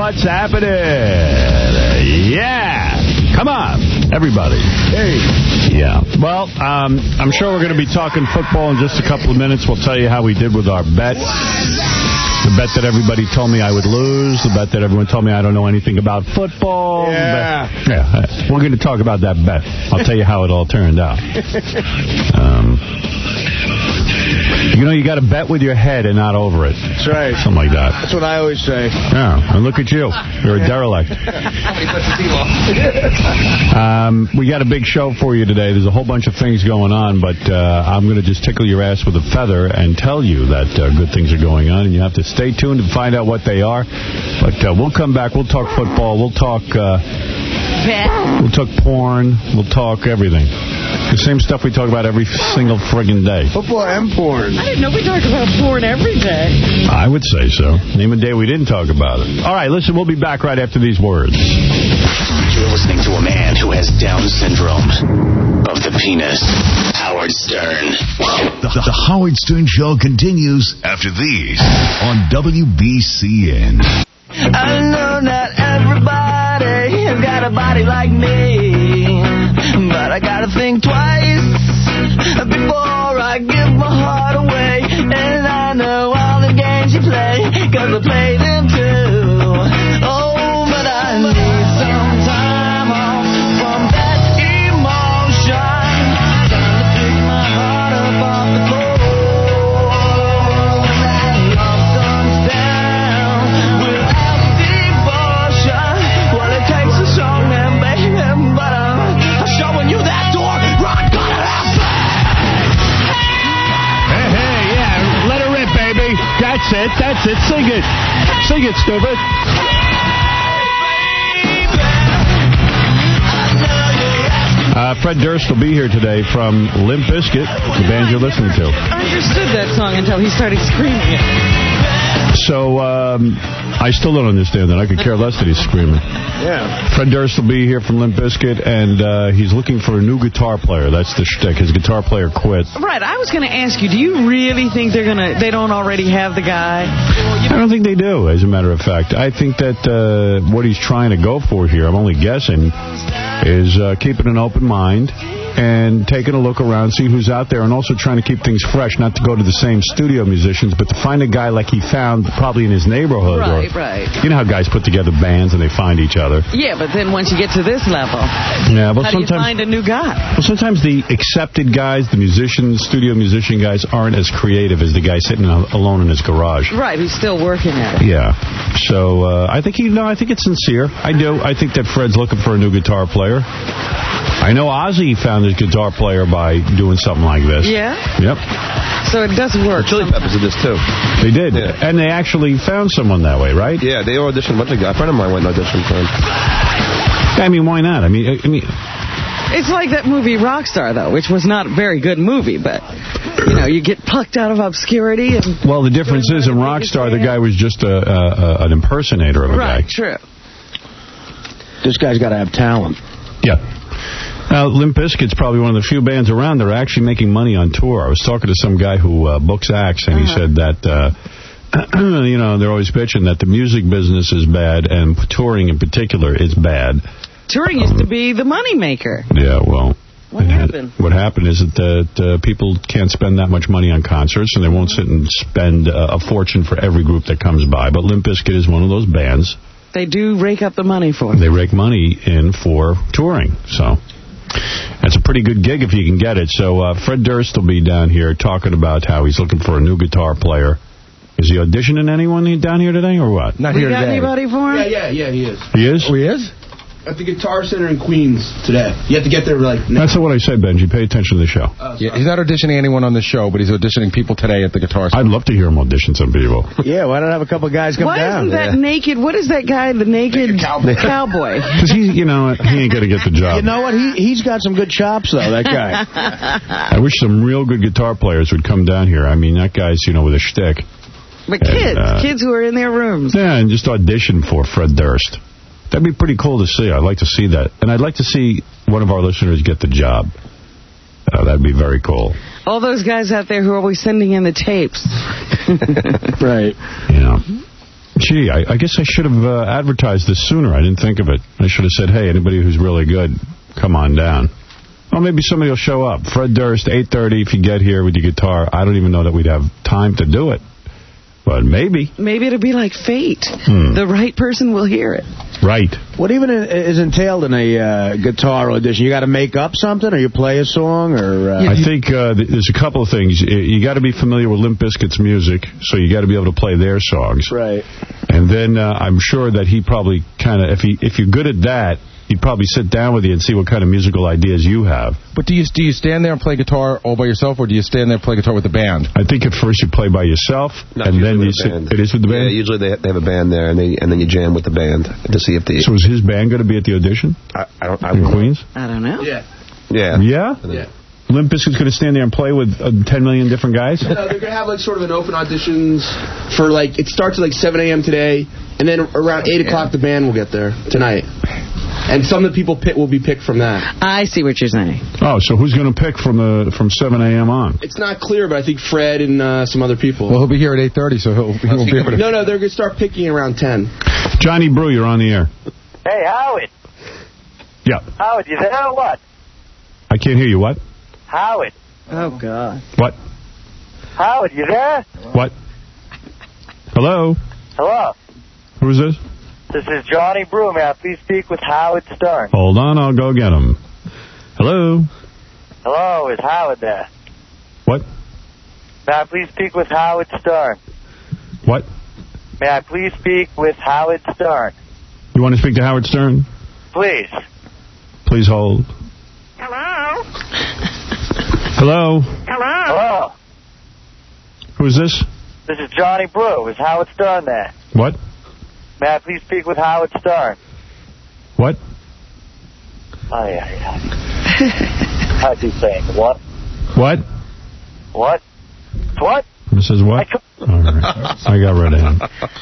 what's happening? Yeah. Come on, everybody. Hey. Yeah. Well, I'm sure we're going to be talking football in just a couple of minutes. We'll tell you how we did with our bet. The bet that everybody told me I would lose. The bet that everyone told me I don't know anything about football. Yeah. Yeah. We're going to talk about that bet. I'll tell you how it all turned out. You know, you got to bet with your head and not over it. That's right. Something like that. That's what I always say. Yeah, and look at you. You're a derelict. We got a big show for you today. There's a whole bunch of things going on, but I'm going to just tickle your ass with a feather and tell you that good things are going on, and you have to stay tuned and find out what they are. But we'll come back. We'll talk football. We'll talk porn. We'll talk everything. The same stuff we talk about every single friggin' day. Football and porn. I didn't know we talked about porn every day. I would say so. Name a day we didn't talk about it. All right, listen, we'll be back right after these words. You're listening to a man who has Down syndrome of the penis. Howard Stern. The Howard Stern Show continues after these on WBCN. I know not everybody has got a body like me, but I gotta think twice before I give my heart away. And I know all the games you play, 'cause I play them too. Oh, but I need some time off from that emotion. Time to pick my heart up off the floor. When that love comes down without devotion, well, it takes a strong man, baby, but I'm showing you that door. Rock gonna have Hey, yeah, let her rip, baby. That's it. Sing it. Sing it, stupid. Fred Durst will be here today from Limp Bizkit, the band you're listening to. I understood that song until he started screaming it. So, I still don't understand that. I could care less that he's screaming. Yeah. Fred Durst will be here from Limp Bizkit, and he's looking for a new guitar player. That's the shtick. His guitar player quit. Right, I was going to ask you, do you really think they don't already have the guy? I don't think they do, as a matter of fact. I think that what he's trying to go for here, I'm only guessing, is keeping an open mind and taking a look around, see who's out there, and also trying to keep things fresh, not to go to the same studio musicians, but to find a guy like he found probably in his neighborhood. Right. You know how guys put together bands and they find each other. Yeah, but then once you get to this level, yeah, well, how do you find a new guy? Well, sometimes the accepted guys, the musicians, studio musician guys, aren't as creative as the guy sitting alone in his garage. Right, who's still working at it. Yeah. So I think it's sincere. I do. I think that Fred's looking for a new guitar player. I know Ozzy found his guitar player by doing something like this. Yeah? Yep. So it does work. The Chili Peppers did this, too. They did. Yeah. And they actually found someone that way, right? Yeah, they auditioned a bunch of guys. A friend of mine went and auditioned for him. I mean, why not? I mean, it's like that movie Rockstar, though, which was not a very good movie, but, you get plucked out of obscurity. And well, the difference is in Rockstar, the guy was just an impersonator of a guy. Right, true. This guy's got to have talent. Yeah. Now, Limp Bizkit's probably one of the few bands around that are actually making money on tour. I was talking to some guy who books acts, and he said that, they're always bitching that the music business is bad, and touring in particular is bad. Touring used to be the moneymaker. Yeah, well... What happened? What happened is that people can't spend that much money on concerts, and they won't sit and spend a fortune for every group that comes by. But Limp Bizkit is one of those bands. They do rake up the money for it. They rake money in for touring, so... That's a pretty good gig if you can get it. So Fred Durst will be down here talking about how he's looking for a new guitar player. Is he auditioning anyone down here today or what? Not here today. Got anybody for him? Yeah, he is. He is? Oh, he is? At the Guitar Center in Queens today. You have to get there now. That's not what I said, Benji. Pay attention to the show. Yeah, he's not auditioning anyone on the show, but he's auditioning people today at the Guitar Center. I'd love to hear him audition some people. Yeah, why not have a couple guys come down? Why isn't that naked? What is that guy, the naked cowboy? Because he ain't going to get the job. You know what? He's got some good chops, though, that guy. I wish some real good guitar players would come down here. I mean, that guy's, with a shtick. But kids who are in their rooms. Yeah, and just audition for Fred Durst. That'd be pretty cool to see. I'd like to see that. And I'd like to see one of our listeners get the job. That'd be very cool. All those guys out there who are always sending in the tapes. Right. Gee, I guess I should have advertised this sooner. I didn't think of it. I should have said, hey, anybody who's really good, come on down. Or maybe somebody will show up. Fred Durst, 8:30 if you get here with your guitar. I don't even know that we'd have time to do it. But maybe. Maybe it'll be like fate. The right person will hear it. Right. What even is entailed in a guitar audition? You got to make up something, or you play a song, or... I think there's a couple of things. You got to be familiar with Limp Bizkit's music, so you got to be able to play their songs. Right. And then I'm sure that he probably kind of, if you're good at that, he'd probably sit down with you and see what kind of musical ideas you have. But do you stand there and play guitar all by yourself, or do you stand there and play guitar with the band? I think at first you play by yourself, and then you sit... It is with the band? Yeah, usually they have a band there, and then you jam with the band to see if the... So is his band going to be at the audition? In Queens? I don't know. Yeah. Yeah. Yeah? Yeah. Limp Bizkit's going to stand there and play with 10 million different guys? No, they're going to have like sort of an open auditions for like, it starts at like 7 a.m. today, and then around 8 o'clock the band will get there tonight. And some of the people will be picked from that. I see what you're saying. Oh, so who's going to pick from 7 a.m. on? It's not clear, but I think Fred and some other people. Well, he'll be here at 8:30, so he'll be able to... No, they're going to start picking around 10. Johnny Brew, you're on the air. Hey, Howard. Yeah. Howard, you there or what? I can't hear you. What? Howard. Oh, God. What? Howard, you there? What? Hello? Hello. Who's this? This is Johnny Brew. May I please speak with Howard Stern? Hold on, I'll go get him. Hello? Hello, is Howard there? What? May I please speak with Howard Stern? What? May I please speak with Howard Stern? You want to speak to Howard Stern? Please. Please hold. Hello? Hello? Hello? Who is this? This is Johnny Brew. Is Howard Stern there? What? May I please speak with Howard Stern? What? Oh, yeah. How's he saying? What? What? What? What? It says what? All right. I got rid of him.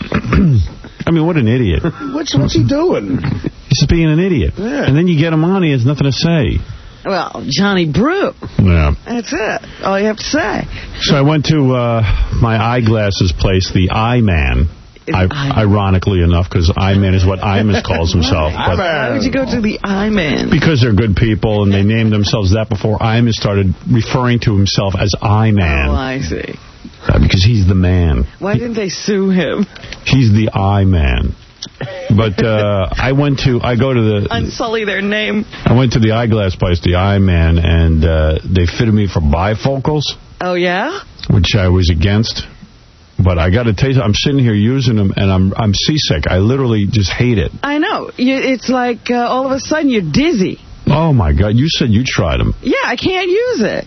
I mean, what an idiot. What's he doing? He's just being an idiot. Yeah. And then you get him on, he has nothing to say. Well, Johnny Brew. Yeah. That's it. All you have to say. So I went to my eyeglasses place, the Eye Man. Ironically enough, because I-Man is what Imus calls himself. Why would you go to the I-Man? Because they're good people, and they named themselves that before Imus started referring to himself as I-Man. Oh, I see. Because he's the man. Why didn't they sue him? He's the I-Man. But I go to the... Unsully their name. I went to the eyeglass place, the I-Man, and they fitted me for bifocals. Oh, yeah? Which I was against. But I got to tell you, I'm sitting here using them, and I'm seasick. I literally just hate it. I know. It's like all of a sudden you're dizzy. Oh, my God. You said you tried them. Yeah, I can't use it.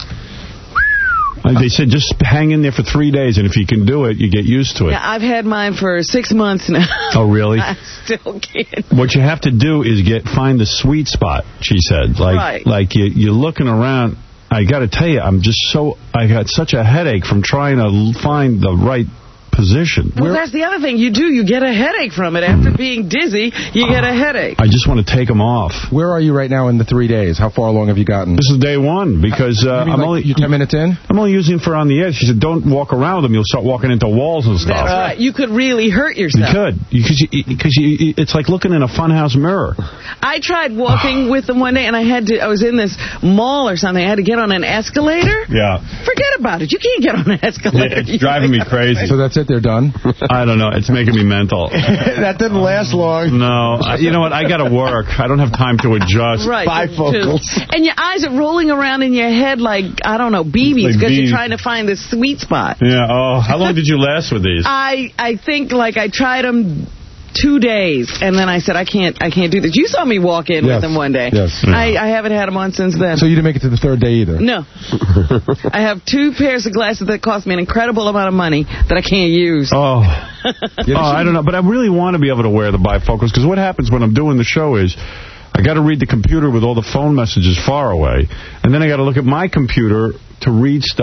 They said just hang in there for 3 days, and if you can do it, you get used to it. Yeah, I've had mine for 6 months now. Oh, really? I still can't. What you have to do is find the sweet spot, she said. Like you're looking around. I got to tell you, I got such a headache from trying to find the right position. Well, that's the other thing. You get a headache from it. After being dizzy, you get a headache. I just want to take them off. Where are you right now in the 3 days? How far along have you gotten? This is day one, because you're 10 minutes in? I'm only using for on the edge. She said, don't walk around them. You'll start walking into walls and stuff. That's right. You could really hurt yourself. You could. Because it's like looking in a funhouse mirror. I tried walking with them one day, and I was in this mall or something. I had to get on an escalator. Yeah. Forget about it. You can't get on an escalator. It's driving me crazy. So that's it? They're done? I don't know. It's making me mental. That didn't last long. No. You know what? I got to work. I don't have time to adjust. Right. Bifocals. And your eyes are rolling around in your head like, I don't know, BBs, because you're trying to find the sweet spot. Yeah. Oh, how long did you last with these? I think, I tried them 2 days, and then I said, I can't do this. You saw me walk in with them one day. Yes. Yeah. I haven't had them on since then. So you didn't make it to the third day either? No. I have 2 pairs of glasses that cost me an incredible amount of money that I can't use. Oh. I don't know. But I really want to be able to wear the bifocals, because what happens when I'm doing the show is I got to read the computer with all the phone messages far away, and then I got to look at my computer to read stuff